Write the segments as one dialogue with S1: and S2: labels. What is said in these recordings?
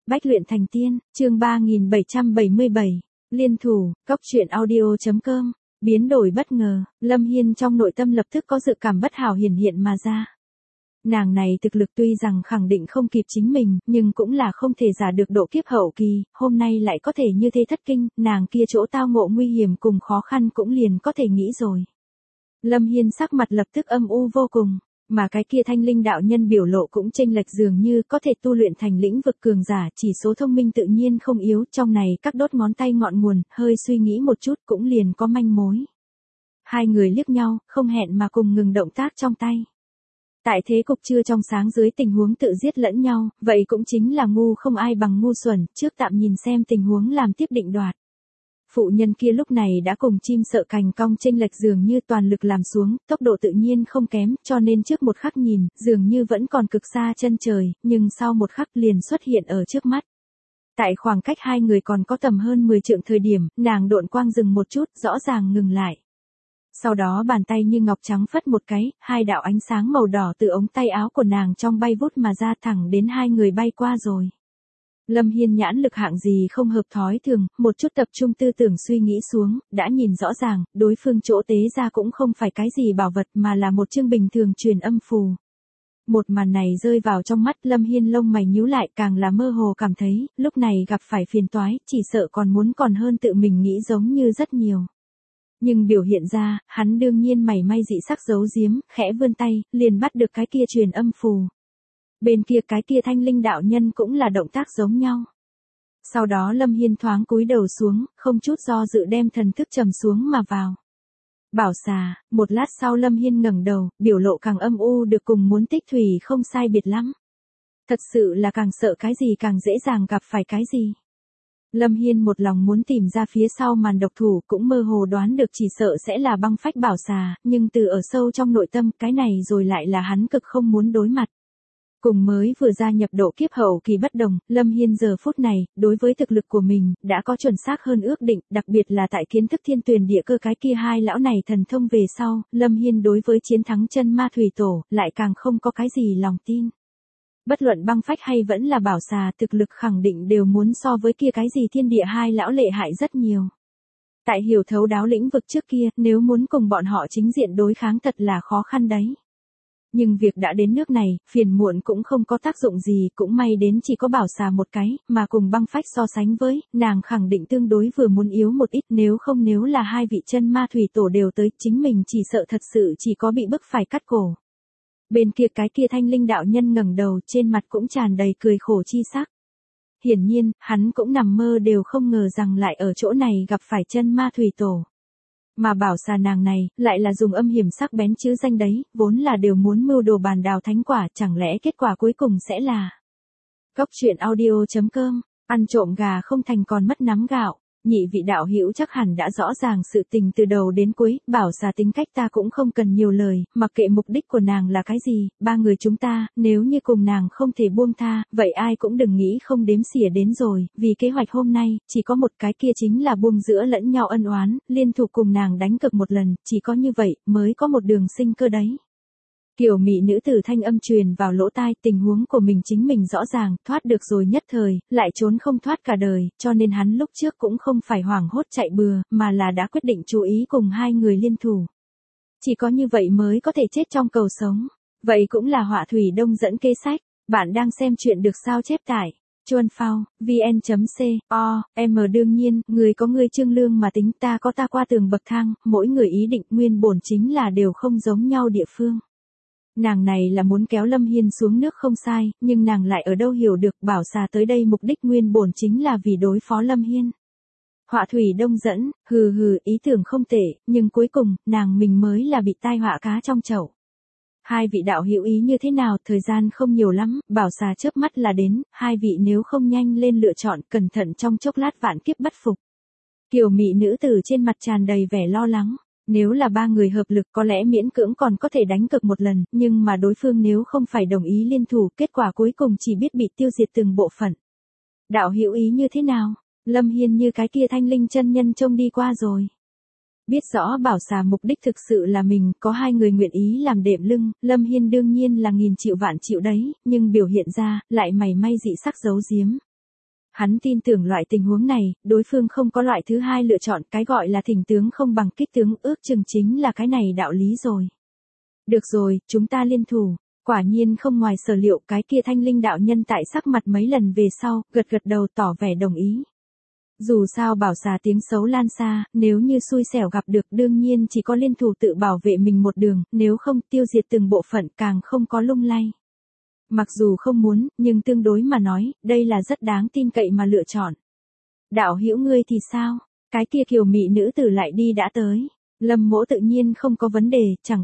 S1: Bách luyện thành tiên, chương 3777, liên thủ, cốc truyện audio.com, biến đổi bất ngờ, Lâm Hiên trong nội tâm lập tức có dự cảm bất hảo hiển hiện mà ra. Nàng này thực lực tuy rằng khẳng định không kịp chính mình, nhưng cũng là không thể giả được độ kiếp hậu kỳ, hôm nay lại có thể như thế thất kinh, nàng kia chỗ tao ngộ nguy hiểm cùng khó khăn cũng liền có thể nghĩ rồi. Lâm Hiên sắc mặt lập tức âm u vô cùng. Mà cái kia thanh linh đạo nhân biểu lộ cũng chênh lệch dường như có thể tu luyện thành lĩnh vực cường giả, chỉ số thông minh tự nhiên không yếu, trong này các đốt ngón tay ngọn nguồn, hơi suy nghĩ một chút cũng liền có manh mối. Hai người liếc nhau, không hẹn mà cùng ngừng động tác trong tay. Tại thế cục chưa trong sáng dưới tình huống tự giết lẫn nhau, vậy cũng chính là ngu không ai bằng ngu xuẩn, trước tạm nhìn xem tình huống làm tiếp định đoạt. Phụ nhân kia lúc này đã cùng chim sợ cành cong chênh lệch dường như toàn lực làm xuống, tốc độ tự nhiên không kém, cho nên trước một khắc nhìn, dường như vẫn còn cực xa chân trời, nhưng sau một khắc liền xuất hiện ở trước mắt. Tại khoảng cách hai người còn có tầm hơn 10 trượng thời điểm, nàng độn quang dừng một chút, rõ ràng ngừng lại. Sau đó bàn tay như ngọc trắng phất một cái, hai đạo ánh sáng màu đỏ từ ống tay áo của nàng trong bay vút mà ra thẳng đến hai người bay qua rồi. Lâm Hiên nhãn lực hạng gì không hợp thói thường, một chút tập trung tư tưởng suy nghĩ xuống, đã nhìn rõ ràng, đối phương chỗ tế ra cũng không phải cái gì bảo vật mà là một chương bình thường truyền âm phù. Một màn này rơi vào trong mắt Lâm Hiên lông mày nhíu lại càng là mơ hồ cảm thấy, lúc này gặp phải phiền toái, chỉ sợ còn hơn tự mình nghĩ giống như rất nhiều. Nhưng biểu hiện ra, hắn đương nhiên mảy may dị sắc giấu giếm, khẽ vươn tay, liền bắt được cái kia truyền âm phù. Bên kia cái kia thanh linh đạo nhân cũng là động tác giống nhau. Sau đó Lâm Hiên thoáng cúi đầu xuống, không chút do dự đem thần thức trầm xuống mà vào. Bảo xà, một lát sau Lâm Hiên ngẩng đầu, biểu lộ càng âm u được cùng muốn tích thủy không sai biệt lắm. Thật sự là càng sợ cái gì càng dễ dàng gặp phải cái gì. Lâm Hiên một lòng muốn tìm ra phía sau màn độc thủ cũng mơ hồ đoán được chỉ sợ sẽ là băng phách bảo xà, nhưng từ ở sâu trong nội tâm cái này rồi lại là hắn cực không muốn đối mặt. Cùng mới vừa gia nhập độ kiếp hậu kỳ bất đồng, Lâm Hiên giờ phút này, đối với thực lực của mình, đã có chuẩn xác hơn ước định, đặc biệt là tại kiến thức thiên tuyền địa cơ cái kia hai lão này thần thông về sau, Lâm Hiên đối với chiến thắng chân ma thủy tổ, lại càng không có cái gì lòng tin. Bất luận băng phách hay vẫn là bảo xà thực lực khẳng định đều muốn so với kia cái gì thiên địa hai lão lệ hại rất nhiều. Tại hiểu thấu đáo lĩnh vực trước kia, nếu muốn cùng bọn họ chính diện đối kháng thật là khó khăn đấy. Nhưng việc đã đến nước này, phiền muộn cũng không có tác dụng gì, cũng may đến chỉ có bảo xà một cái, mà cùng băng phách so sánh với, nàng khẳng định tương đối vừa muốn yếu một ít, nếu là hai vị chân ma thủy tổ đều tới, chính mình chỉ sợ thật sự chỉ có bị bức phải cắt cổ. Bên kia cái kia thanh linh đạo nhân ngẩng đầu, trên mặt cũng tràn đầy cười khổ chi sắc. Hiển nhiên, hắn cũng nằm mơ đều không ngờ rằng lại ở chỗ này gặp phải chân ma thủy tổ. Mà bảo xà nàng này, lại là dùng âm hiểm sắc bén chứ danh đấy, vốn là đều muốn mưu đồ bàn đào thánh quả, chẳng lẽ kết quả cuối cùng sẽ là. Cốc truyện audio.com, ăn trộm gà không thành còn mất nắm gạo. Nhị vị đạo hữu chắc hẳn đã rõ ràng sự tình từ đầu đến cuối, bảo xà tính cách ta cũng không cần nhiều lời, mặc kệ mục đích của nàng là cái gì, ba người chúng ta, nếu như cùng nàng không thể buông tha, vậy ai cũng đừng nghĩ không đếm xỉa đến rồi, vì kế hoạch hôm nay, chỉ có một cái kia chính là buông giữa lẫn nhau ân oán, liên thủ cùng nàng đánh cực một lần, chỉ có như vậy, mới có một đường sinh cơ đấy. Kiểu mị nữ tử thanh âm truyền vào lỗ tai, tình huống của mình chính mình rõ ràng, thoát được rồi nhất thời, lại trốn không thoát cả đời, cho nên hắn lúc trước cũng không phải hoảng hốt chạy bừa, mà là đã quyết định chú ý cùng hai người liên thủ. Chỉ có như vậy mới có thể chết trong cầu sống. Vậy cũng là Họa Thủy Đông dẫn kế sách. Bạn đang xem chuyện được sao chép tải. Chuan phao, vn.co.m đương nhiên, người có người trương lương mà tính, ta có ta qua tường bậc thang, mỗi người ý định nguyên bổn chính là đều không giống nhau địa phương. Nàng này là muốn kéo Lâm Hiên xuống nước không sai, nhưng nàng lại ở đâu hiểu được bảo xà tới đây mục đích nguyên bổn chính là vì đối phó Lâm Hiên. Họa Thủy Đông dẫn, ý tưởng không tệ, nhưng cuối cùng, nàng mình mới là bị tai họa cá trong chậu. Hai vị đạo hữu ý như thế nào, thời gian không nhiều lắm, bảo xà chớp mắt là đến, hai vị nếu không nhanh lên lựa chọn, cẩn thận trong chốc lát vạn kiếp bất phục. Kiều mị nữ tử trên mặt tràn đầy vẻ lo lắng. Nếu là ba người hợp lực có lẽ miễn cưỡng còn có thể đánh cực một lần, nhưng mà đối phương nếu không phải đồng ý liên thủ, kết quả cuối cùng chỉ biết bị tiêu diệt từng bộ phận. Đạo hữu ý như thế nào? Lâm Hiên như cái kia thanh linh chân nhân trông đi qua rồi. Biết rõ bảo xà mục đích thực sự là mình, có hai người nguyện ý làm đệm lưng, Lâm Hiên đương nhiên là nghìn triệu vạn triệu đấy, nhưng biểu hiện ra, lại mảy may dị sắc giấu giếm. Hắn tin tưởng loại tình huống này, đối phương không có loại thứ hai lựa chọn, cái gọi là thỉnh tướng không bằng kích tướng, ước chừng chính là cái này đạo lý rồi. Được rồi, chúng ta liên thủ. Quả nhiên không ngoài sở liệu, cái kia Thanh Linh đạo nhân tại sắc mặt mấy lần về sau, gật gật đầu tỏ vẻ đồng ý. Dù sao bảo xà tiếng xấu lan xa, nếu như xui xẻo gặp được đương nhiên chỉ có liên thủ tự bảo vệ mình một đường, nếu không tiêu diệt từng bộ phận càng không có lung lay. Mặc dù không muốn, nhưng tương đối mà nói, đây là rất đáng tin cậy mà lựa chọn. Đạo hữu ngươi thì sao? Cái kia kiều mị nữ tử lại đi đã tới. Lâm Mỗ tự nhiên không có vấn đề, chẳng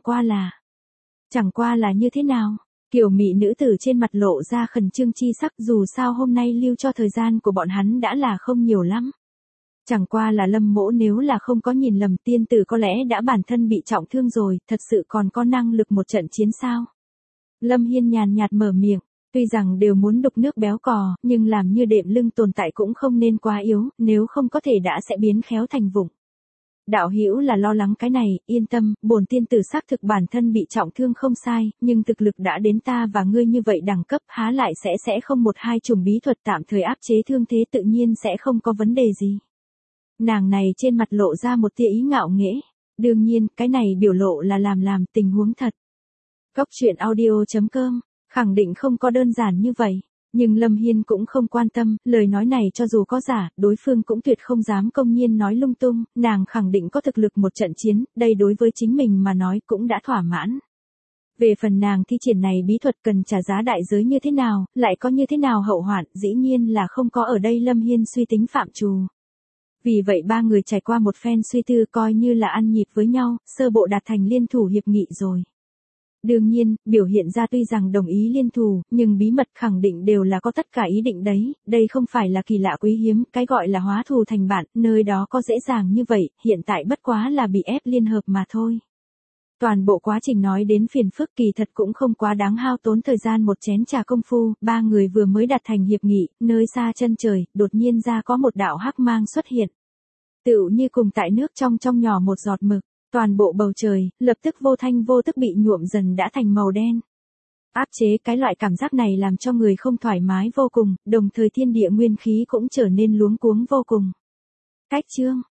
S1: qua là như thế nào? Kiều mị nữ tử trên mặt lộ ra khẩn trương chi sắc, dù sao hôm nay lưu cho thời gian của bọn hắn đã là không nhiều lắm. Chẳng qua là Lâm Mỗ nếu là không có nhìn lầm, tiên tử có lẽ đã bản thân bị trọng thương rồi, thật sự còn có năng lực một trận chiến sao? Lâm Hiên nhàn nhạt mở miệng, tuy rằng đều muốn đục nước béo cò, nhưng làm như đệm lưng tồn tại cũng không nên quá yếu, nếu không có thể đã sẽ biến khéo thành vụng. Đạo hữu là lo lắng cái này, yên tâm, bổn tiên tử xác thực bản thân bị trọng thương không sai, nhưng thực lực đã đến ta và ngươi như vậy đẳng cấp, há lại sẽ không một hai chủng bí thuật tạm thời áp chế thương thế, tự nhiên sẽ không có vấn đề gì. Nàng này trên mặt lộ ra một tia ý ngạo nghễ, đương nhiên, cái này biểu lộ là làm tình huống thật. Cốc truyện audio.com, khẳng định không có đơn giản như vậy. Nhưng Lâm Hiên cũng không quan tâm, lời nói này cho dù có giả, đối phương cũng tuyệt không dám công nhiên nói lung tung, nàng khẳng định có thực lực một trận chiến, đây đối với chính mình mà nói cũng đã thỏa mãn. Về phần nàng thi triển này bí thuật cần trả giá đại giới như thế nào, lại có như thế nào hậu hoạn, dĩ nhiên là không có ở đây Lâm Hiên suy tính phạm trù. Vì vậy ba người trải qua một phen suy tư coi như là ăn nhịp với nhau, sơ bộ đạt thành liên thủ hiệp nghị rồi. Đương nhiên, biểu hiện ra tuy rằng đồng ý liên thủ, nhưng bí mật khẳng định đều là có tất cả ý định đấy, đây không phải là kỳ lạ quý hiếm, cái gọi là hóa thù thành bạn, nơi đó có dễ dàng như vậy, hiện tại bất quá là bị ép liên hợp mà thôi. Toàn bộ quá trình nói đến phiền phức kỳ thật cũng không quá đáng hao tốn thời gian một chén trà công phu, ba người vừa mới đạt thành hiệp nghị, nơi xa chân trời, đột nhiên ra có một đạo hắc mang xuất hiện. Tựu như cùng tại nước trong nhỏ một giọt mực. Toàn bộ bầu trời, lập tức vô thanh vô tức bị nhuộm dần đã thành màu đen. Áp chế cái loại cảm giác này làm cho người không thoải mái vô cùng, đồng thời thiên địa nguyên khí cũng trở nên luống cuống vô cùng. Cách chương,